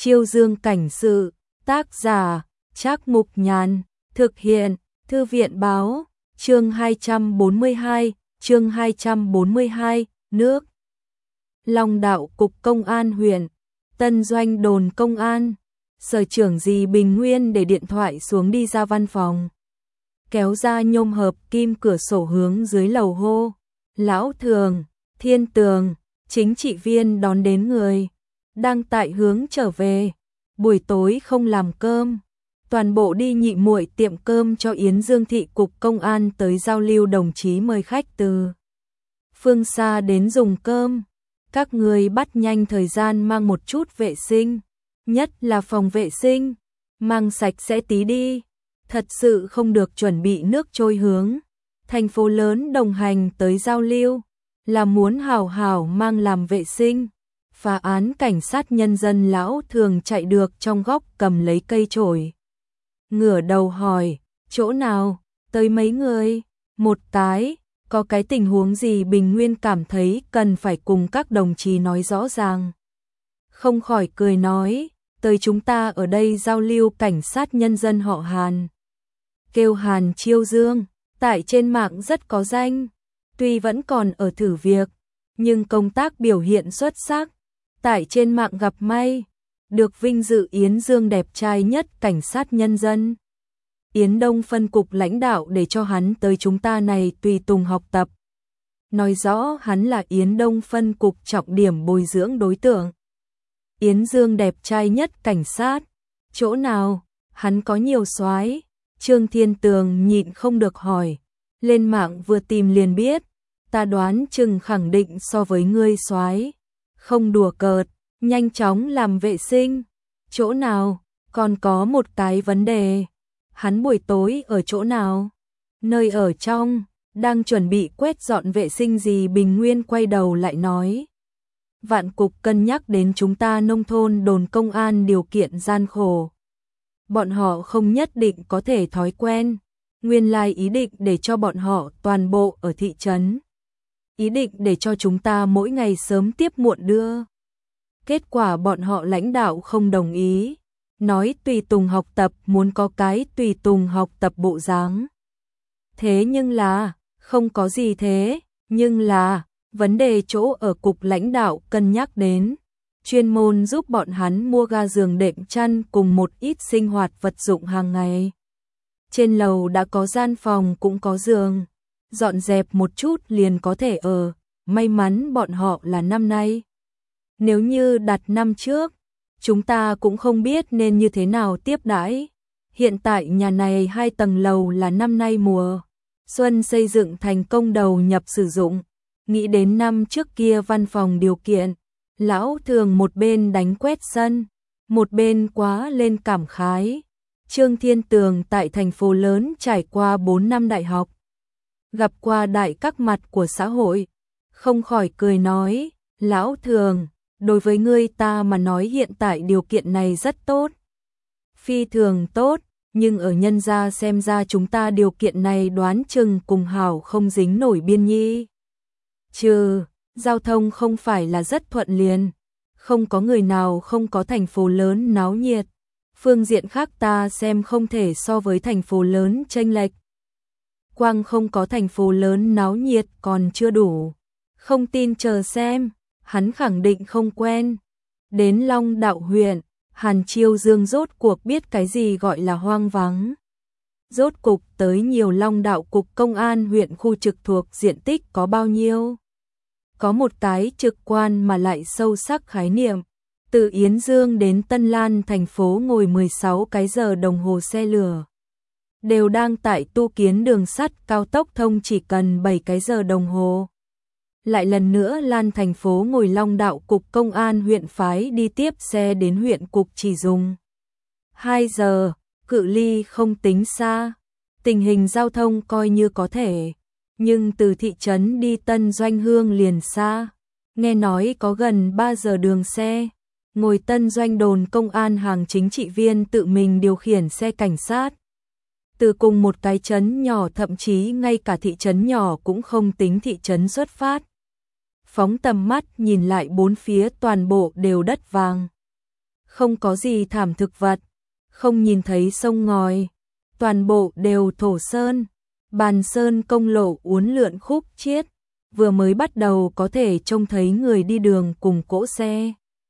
Chiêu Dương cảnh sự, tác giả, Trác Mục Nhàn, thực hiện, Thư viện báo, chương 242, nước. Long Đạo Cục Công an huyện, Tân Doanh đồn công an, Sở trưởng Dì Bình Nguyên để điện thoại xuống đi ra văn phòng. Kéo ra nhôm hợp kim cửa sổ hướng dưới lầu hô. Lão Thường, Thiên Tường, chính trị viên đón đến người. Đang tại hướng trở về. Buổi tối không làm cơm. Toàn bộ đi nhị muội tiệm cơm cho Yến Dương Thị Cục Công an tới giao lưu, đồng chí mời khách từ phương xa đến dùng cơm. Các người bắt nhanh thời gian mang một chút vệ sinh. Nhất là phòng vệ sinh. Mang sạch sẽ tí đi. Thật sự không được chuẩn bị nước trôi hướng thành phố lớn đồng hành tới giao lưu, là muốn hảo hảo mang làm vệ sinh. Phá án cảnh sát nhân dân Lão Thường chạy được trong góc cầm lấy cây chổi. Ngửa đầu hỏi, chỗ nào, tới mấy người? Một cái, có cái tình huống gì Bình Nguyên cảm thấy cần phải cùng các đồng chí nói rõ ràng. Không khỏi cười nói, tới chúng ta ở đây giao lưu cảnh sát nhân dân họ Hàn. Kêu Hàn Chiêu Dương, tại trên mạng rất có danh, tuy vẫn còn ở thử việc, nhưng công tác biểu hiện xuất sắc. Tại trên mạng gặp may, được vinh dự Yến Dương đẹp trai nhất cảnh sát nhân dân. Yến Đông phân cục lãnh đạo để cho hắn tới chúng ta này tùy tùng học tập. Nói rõ hắn là Yến Đông phân cục trọng điểm bồi dưỡng đối tượng. Yến Dương đẹp trai nhất cảnh sát, chỗ nào, hắn có nhiều soái. Trương Thiên Tường nhịn không được hỏi, lên mạng vừa tìm liền biết, ta đoán chừng khẳng định so với ngươi soái. Không đùa cợt, nhanh chóng làm vệ sinh. Chỗ nào, còn có một cái vấn đề. Hắn buổi tối ở chỗ nào? Nơi ở trong, đang chuẩn bị quét dọn vệ sinh gì. Bình Nguyên quay đầu lại nói. Vạn cục cân nhắc đến chúng ta nông thôn đồn công an điều kiện gian khổ. Bọn họ không nhất định có thể thói quen. Nguyên lai ý định để cho bọn họ toàn bộ ở thị trấn. Ý định để cho chúng ta mỗi ngày sớm tiếp muộn đưa. Kết quả bọn họ lãnh đạo không đồng ý. Nói tùy tùng học tập, muốn có cái tùy tùng học tập bộ dáng. Thế nhưng là, không có gì thế, nhưng là, vấn đề chỗ ở cục lãnh đạo cân nhắc đến. Chuyên môn giúp bọn hắn mua ga giường đệm chăn cùng một ít sinh hoạt vật dụng hàng ngày. Trên lầu đã có gian phòng cũng có giường. Dọn dẹp một chút liền có thể ở. May mắn bọn họ là năm nay. Nếu như đặt năm trước, chúng ta cũng không biết nên như thế nào tiếp đãi. Hiện tại nhà này 2 tầng lầu là năm nay mùa xuân xây dựng thành công đầu nhập sử dụng. Nghĩ đến năm trước kia văn phòng điều kiện, Lão Thường một bên đánh quét sân, một bên quá lên cảm khái. Trương Thiên Tường tại thành phố lớn trải qua 4 năm đại học, gặp qua đại các mặt của xã hội, không khỏi cười nói, Lão Thường, đối với ngươi ta mà nói hiện tại điều kiện này rất tốt. Phi thường tốt, nhưng ở nhân gia xem ra chúng ta điều kiện này đoán chừng cùng hảo không dính nổi biên nhi. Trừ, giao thông không phải là rất thuận liền, không có người nào không có thành phố lớn náo nhiệt. Phương diện khác ta xem không thể so với thành phố lớn chênh lệch. Quang không có thành phố lớn náo nhiệt còn chưa đủ. Không tin chờ xem, hắn khẳng định không quen. Đến Long Đạo huyện, Hàn Chiêu Dương rốt cuộc biết cái gì gọi là hoang vắng. Rốt cục tới nhiều Long Đạo cục công an huyện khu trực thuộc diện tích có bao nhiêu. Có một cái trực quan mà lại sâu sắc khái niệm. Từ Yến Dương đến Tân Lan thành phố ngồi 16 cái giờ đồng hồ xe lửa. Đều đang tại tu kiến đường sắt cao tốc thông chỉ cần 7 cái giờ đồng hồ. Lại lần nữa Lan thành phố ngồi Long Đạo cục công an huyện phái đi tiếp xe đến huyện cục chỉ dùng 2 giờ, cự ly không tính xa. Tình hình giao thông coi như có thể, nhưng từ thị trấn đi Tân Doanh Hương liền xa. Nghe nói có gần 3 giờ đường xe. Ngồi Tân Doanh đồn công an hàng chính trị viên tự mình điều khiển xe cảnh sát. Từ cùng một cái trấn nhỏ, thậm chí ngay cả thị trấn nhỏ cũng không tính thị trấn xuất phát. Phóng tầm mắt nhìn lại bốn phía toàn bộ đều đất vàng. không có gì thảm thực vật, không nhìn thấy sông ngòi, toàn bộ đều thổ sơn, bàn sơn công lộ uốn lượn khúc chiết, vừa mới bắt đầu có thể trông thấy người đi đường cùng cỗ xe.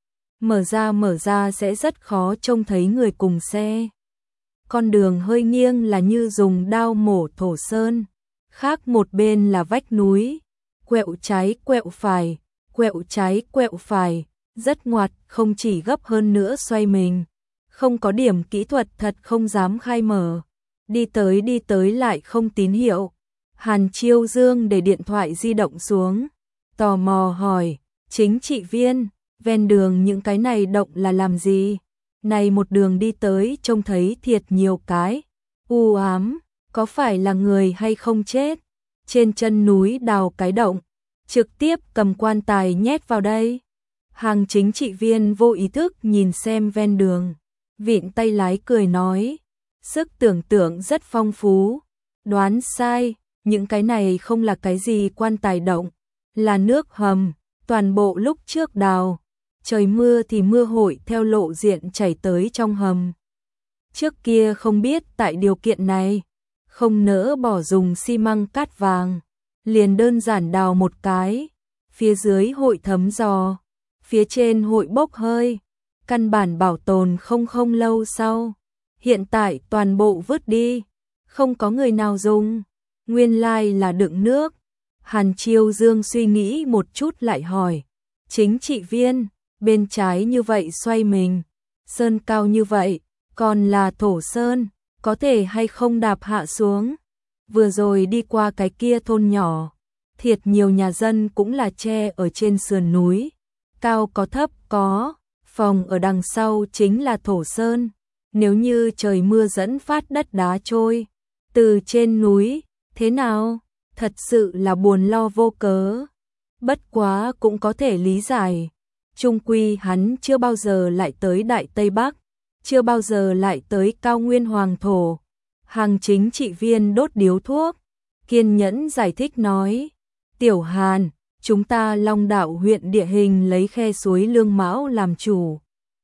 Mở ra sẽ rất khó trông thấy người cùng xe. Con đường hơi nghiêng là như dùng đao mổ thổ sơn, khác một bên là vách núi, quẹo trái quẹo phải, quẹo trái quẹo phải, rất ngoặt, không chỉ gấp hơn nữa xoay mình. Không có điểm kỹ thuật thật không dám khai mở. Đi tới lại không tín hiệu. Hàn Chiêu Dương để điện thoại di động xuống, tò mò hỏi, chính trị viên, ven đường những cái này động là làm gì? Này một đường đi tới trông thấy thiệt nhiều cái, u ám, có phải là người hay không chết? Trên chân núi đào cái động, trực tiếp cầm quan tài nhét vào đây. Hàng chính trị viên vô ý thức nhìn xem ven đường, vịn tay lái cười nói, sức tưởng tượng rất phong phú, đoán sai, những cái này không là cái gì quan tài động, là nước hầm, toàn bộ lúc trước đào, trời mưa thì mưa hội theo lộ diện chảy tới trong hầm. Trước kia không biết tại điều kiện này, không nỡ bỏ dùng xi măng cát vàng, liền đơn giản đào một cái, phía dưới hội thấm giò, phía trên hội bốc hơi, căn bản bảo tồn không lâu sau. Hiện tại toàn bộ vứt đi, không có người nào dùng, nguyên lai là đựng nước. Hàn Chiêu Dương suy nghĩ một chút lại hỏi, chính trị viên, bên trái như vậy xoay mình, sơn cao như vậy, còn là thổ sơn, có thể hay không đạp hạ xuống. Vừa rồi đi qua cái kia thôn nhỏ, thiệt nhiều nhà dân cũng là tre ở trên sườn núi, cao có thấp có, phòng ở đằng sau chính là thổ sơn. Nếu như trời mưa dẫn phát đất đá trôi từ trên núi, thế nào? Thật sự là buồn lo vô cớ. Bất quá cũng có thể lý giải. Chung quy hắn chưa bao giờ lại tới Đại Tây Bắc, chưa bao giờ lại tới cao nguyên hoàng thổ. Hàng chính trị viên đốt điếu thuốc, kiên nhẫn giải thích nói, Tiểu Hàn, chúng ta Long Đạo huyện địa hình lấy khe suối Lương Mão làm chủ.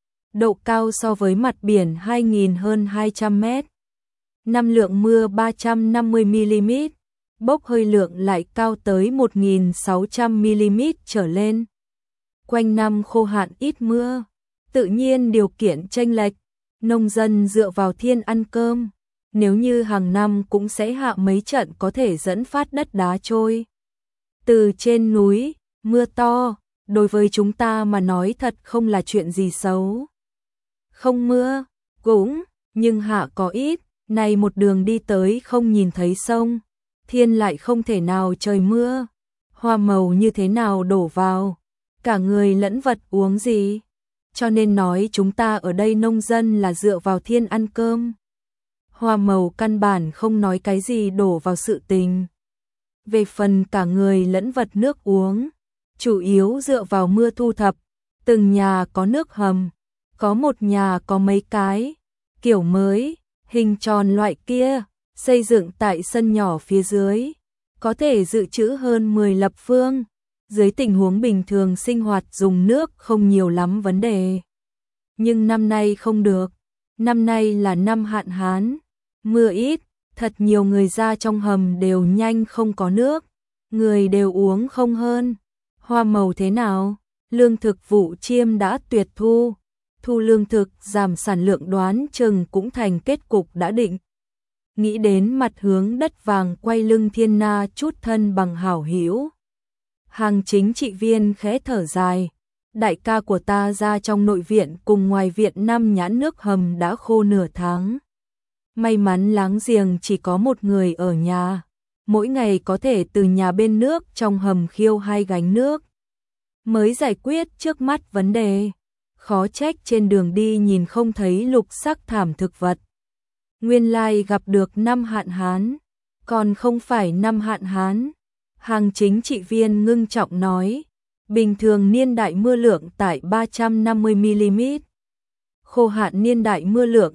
Độ cao so với mặt biển 2.000 hơn 200 mét. Năm lượng mưa 350mm, bốc hơi lượng lại cao tới 1.600mm trở lên. Quanh năm khô hạn ít mưa, tự nhiên điều kiện chênh lệch, nông dân dựa vào thiên ăn cơm. Nếu như hàng năm cũng sẽ hạ mấy trận có thể dẫn phát đất đá trôi. Từ trên núi, mưa to, đối với chúng ta mà nói thật không là chuyện gì xấu. Không mưa, cũng, nhưng hạ có ít, này một đường đi tới không nhìn thấy sông, thiên lại không thể nào trời mưa, hoa màu như thế nào đổ vào, cả người lẫn vật uống gì, cho nên nói chúng ta ở đây nông dân là dựa vào thiên ăn cơm. Hoa màu căn bản không nói cái gì đổ vào sự tình. Về phần cả người lẫn vật nước uống, chủ yếu dựa vào mưa thu thập, từng nhà có nước hầm. Có một nhà có mấy cái, kiểu mới, hình tròn loại kia, xây dựng tại sân nhỏ phía dưới, có thể dự trữ hơn 10 lập phương, dưới tình huống bình thường sinh hoạt dùng nước không nhiều lắm vấn đề. Nhưng năm nay không được, năm nay là năm hạn hán, mưa ít, thật nhiều người ra trong hầm đều nhanh không có nước, người đều uống không hơn. Hoa màu thế nào? Lương thực vụ chiêm đã tuyệt thu. Thu lương thực giảm sản lượng đoán chừng cũng thành kết cục đã định. Nghĩ đến mặt hướng đất vàng quay lưng Thiên Na chút thân bằng hảo hữu. Hàng chính trị viên khẽ thở dài, đại ca của ta ra trong nội viện cùng ngoài viện 5 nhãn nước hầm đã khô nửa tháng. May mắn láng giềng chỉ có một người ở nhà, mỗi ngày có thể từ nhà bên nước trong hầm khiêu 2 gánh nước. Mới giải quyết trước mắt vấn đề. Khó trách trên đường đi nhìn không thấy lục sắc thảm thực vật. Nguyên lai gặp được năm hạn hán, còn không phải năm hạn hán. Hàng chính trị viên ngưng trọng nói, bình thường niên đại mưa lượng tại 350mm, khô hạn niên đại mưa lượng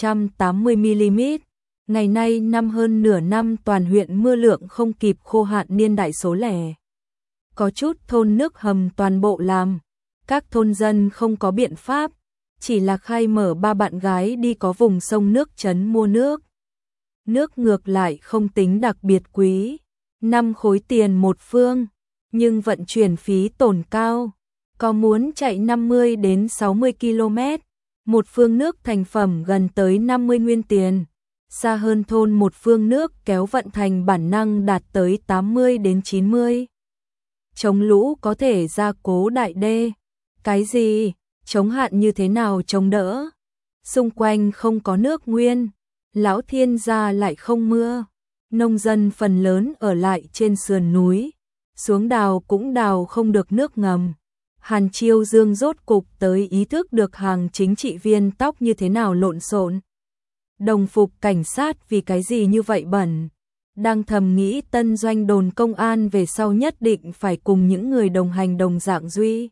280mm. Ngày nay năm hơn nửa năm toàn huyện mưa lượng không kịp khô hạn niên đại số lẻ. Có chút thôn nước hầm toàn bộ làm. Các thôn dân không có biện pháp, chỉ là khai mở ba bạn gái đi có vùng sông nước trấn mua nước. Nước ngược lại không tính đặc biệt quý, 5 khối tiền một phương, nhưng vận chuyển phí tổn cao, có muốn chạy 50 đến 60 km, một phương nước thành phẩm gần tới 50 nguyên tiền, xa hơn thôn một phương nước kéo vận thành bản năng đạt tới 80 đến 90. Chống lũ có thể gia cố đại đê, cái gì, chống hạn như thế nào chống đỡ, xung quanh không có nước nguyên, lão thiên gia lại không mưa, nông dân phần lớn ở lại trên sườn núi, xuống đào cũng đào không được nước ngầm. Hàn Chiêu Dương rốt cục tới ý thức được hàng chính trị viên tóc như thế nào lộn xộn. Đồng phục cảnh sát vì cái gì như vậy bẩn. Đang thầm nghĩ tân doanh đồn công an về sau nhất định phải cùng những người đồng hành đồng dạng duy.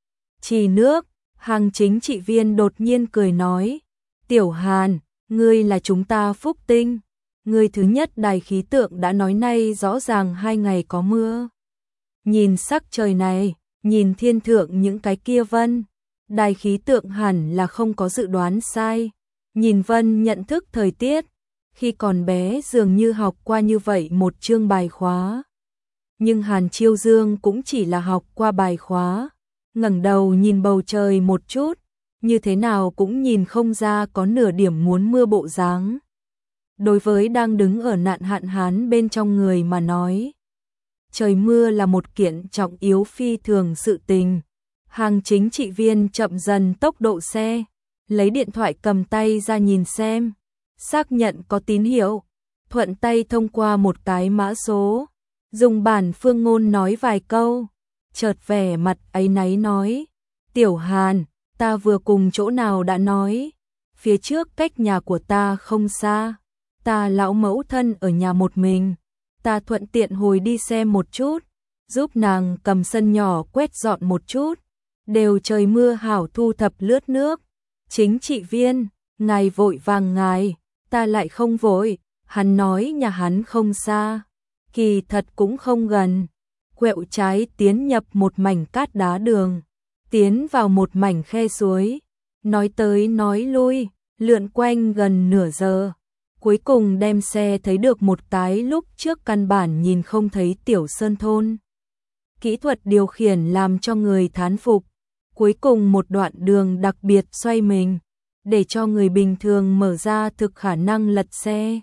Trì nước, hàng chính trị viên đột nhiên cười nói, Tiểu Hàn, ngươi là chúng ta phúc tinh. Ngươi thứ nhất đài khí tượng đã nói nay rõ ràng 2 ngày có mưa. Nhìn sắc trời này, nhìn thiên thượng những cái kia vân, đài khí tượng hẳn là không có dự đoán sai. Nhìn vân nhận thức thời tiết, khi còn bé dường như học qua như vậy một chương bài khóa. Nhưng Hàn Chiêu Dương cũng chỉ là học qua bài khóa, ngẩng đầu nhìn bầu trời một chút, như thế nào cũng nhìn không ra có nửa điểm muốn mưa bộ dáng. Đối với đang đứng ở nạn hạn hán bên trong người mà nói, trời mưa là một kiện trọng yếu phi thường sự tình. Hàng chính trị viên chậm dần tốc độ xe, lấy điện thoại cầm tay ra nhìn xem, xác nhận có tín hiệu, thuận tay thông qua một cái mã số, dùng bản phương ngôn nói vài câu, chợt vẻ mặt áy náy nói, Tiểu Hàn, ta vừa cùng chỗ nào đã nói, phía trước cách nhà của ta không xa, ta lão mẫu thân ở nhà một mình, ta thuận tiện hồi đi xem một chút, giúp nàng cầm sân nhỏ quét dọn một chút, đều trời mưa hảo thu thập lướt nước. Chính trị viên, ngài vội vàng ngài, ta lại không vội, hắn nói nhà hắn không xa, kỳ thật cũng không gần, quẹo trái tiến nhập một mảnh cát đá đường, tiến vào một mảnh khe suối, nói tới nói lui, lượn quanh gần nửa giờ, cuối cùng đem xe thấy được một cái lúc trước căn bản nhìn không thấy tiểu sơn thôn. Kỹ thuật điều khiển làm cho người thán phục. Cuối cùng một đoạn đường đặc biệt xoay mình, để cho người bình thường mở ra thực khả năng lật xe.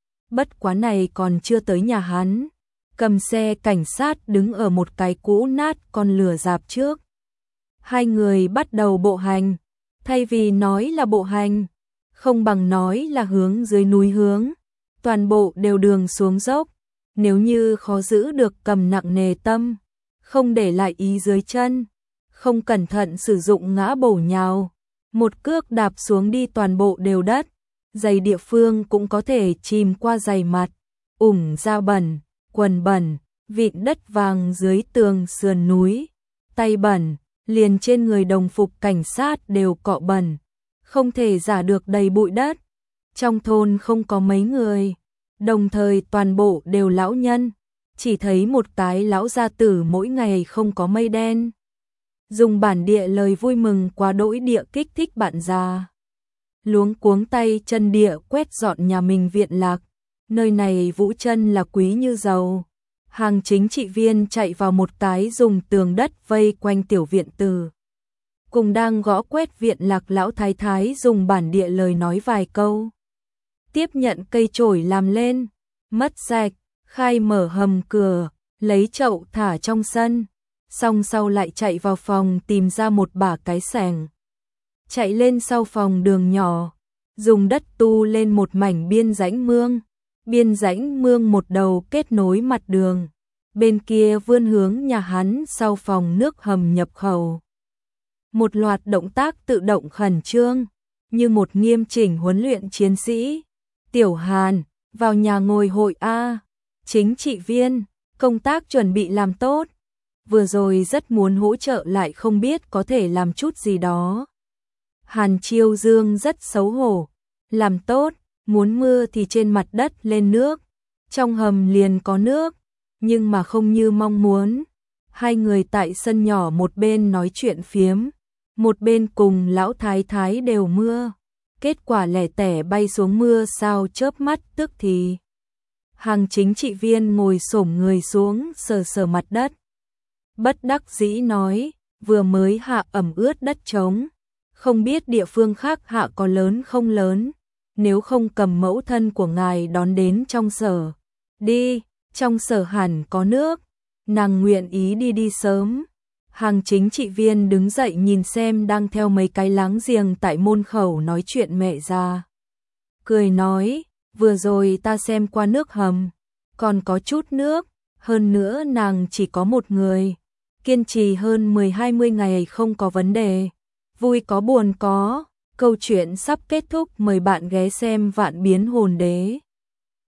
Bất quá này còn chưa tới nhà hắn, cầm xe cảnh sát đứng ở một cái cũ nát con lửa rạp trước. Hai người bắt đầu bộ hành, thay vì nói là bộ hành, không bằng nói là hướng dưới núi hướng, toàn bộ đều đường xuống dốc, nếu như khó giữ được cầm nặng nề tâm, không để lại ý dưới chân. Không cẩn thận sử dụng ngã bổ nhào, một cước đạp xuống đi toàn bộ đều đất, giày địa phương cũng có thể chìm qua giày mặt, da bẩn, quần bẩn, vịn đất vàng dưới tường sườn núi, tay bẩn, liền trên người đồng phục cảnh sát đều cọ bẩn, không thể giả được đầy bụi đất. Trong thôn không có mấy người, đồng thời toàn bộ đều lão nhân, chỉ thấy một cái lão gia tử mỗi ngày không có mây đen. Dùng bản địa lời vui mừng quá đỗi địa kích thích bạn già. Luống cuống tay chân địa quét dọn nhà mình viện lạc, nơi này vũ chân là quý như dầu. Hàng chính trị viên chạy vào một cái dùng tường đất vây quanh tiểu viện từ. Cùng đang gõ quét viện lạc lão thái thái dùng bản địa lời nói vài câu. Tiếp nhận cây chổi làm lên, mất sạch, khai mở hầm cửa, lấy chậu thả trong sân. Xong sau lại chạy vào phòng tìm ra một bả cái xẻng. Chạy lên sau phòng đường nhỏ, dùng đất tu lên một mảnh biên rãnh mương. Biên rãnh mương một đầu kết nối mặt đường, bên kia vươn hướng nhà hắn sau phòng nước hầm nhập khẩu. Một loạt động tác tự động khẩn trương, như một nghiêm chỉnh huấn luyện chiến sĩ. Tiểu Hàn, vào nhà ngồi hội A. Chính trị viên, công tác chuẩn bị làm tốt. Vừa rồi rất muốn hỗ trợ lại không biết có thể làm chút gì đó. Hàn Chiêu Dương rất xấu hổ. Làm tốt, muốn mưa thì trên mặt đất lên nước. Trong hầm liền có nước, nhưng mà không như mong muốn. Hai người tại sân nhỏ một bên nói chuyện phiếm, một bên cùng lão thái thái đều mưa. Kết quả lẻ tẻ bay xuống mưa sao chớp mắt tức thì. Hàng chính trị viên ngồi xổm người xuống sờ sờ mặt đất. Bất đắc dĩ nói, vừa mới hạ ẩm ướt đất trống. Không biết địa phương khác hạ có lớn không lớn. Nếu không cầm mẫu thân của ngài đón đến trong sở. Đi, trong sở hẳn có nước. Nàng nguyện ý đi sớm. Hàng chính trị viên đứng dậy nhìn xem đang theo mấy cái láng giềng tại môn khẩu nói chuyện mẹ già. Cười nói, vừa rồi ta xem qua nước hầm, còn có chút nước, hơn nữa nàng chỉ có một người. Kiên trì hơn 10-20 ngày không có vấn đề. Vui có buồn có, câu chuyện sắp kết thúc, mời bạn ghé xem Vạn Biến Hồn Đế.